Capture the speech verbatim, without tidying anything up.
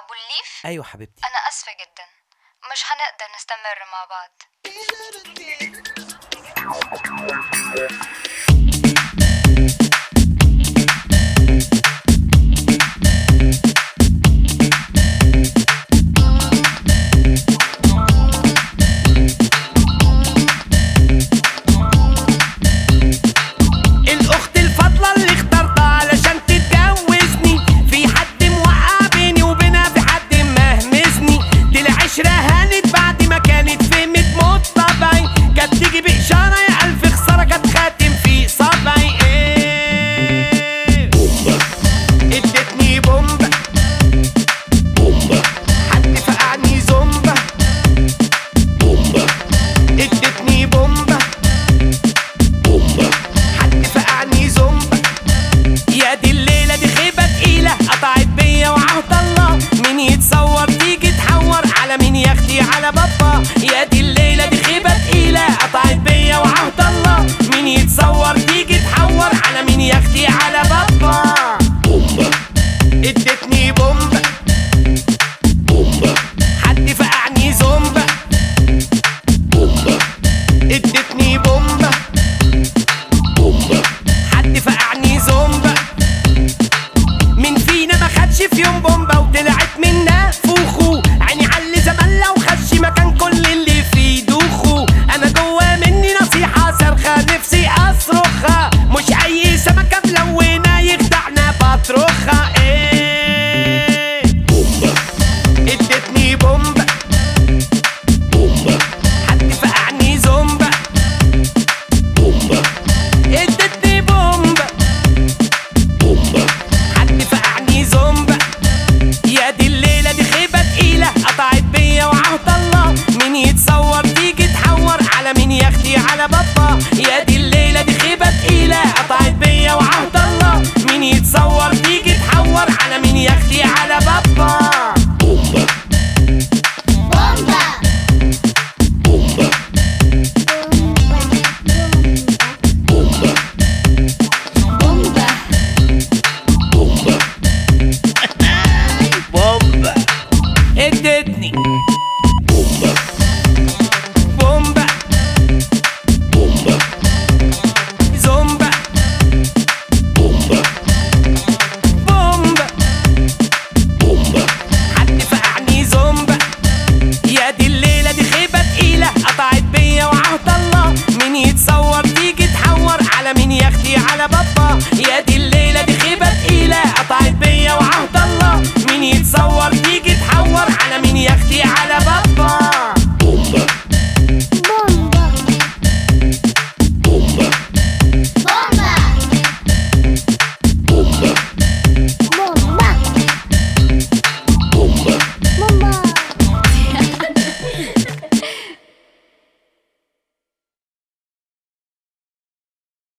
أبو الليف؟ ايوه حبيبتي. أنا أسفة جدا، مش هنقدر نستمر مع بعض. على بابا يا دي الليلة دي خيبة تقيلة، قطعت بيا وعهد الله، مين يتصور تيجي تحور على مين يا اختي على بابا. بومبا ادتني بومبا، بومبا حد فقعني زومبا، بومبا ادتني بومبا، بومبا حد فقعني زومبا. مين فينا ما خدش في يوم بومبا وطلعت منا فوخو، عيني علي زمان لو خش مكان كل اللي فيه دوخو. انا جوا مني نصيحة صرخة نفسي اصرخها، مش اي سمكة ملونة يخدعنا بطرخها. ايه بومبا ادتني بومبا، بومبا حد فقعني زومبا، بومبا ادتني بومبا، بومبا حد فقعني زومبا. يا دي الليلة دي خيبة تقيلة، قطعت بيا وعهد الله، مين يتصور تيجي تحور على مين يا اختي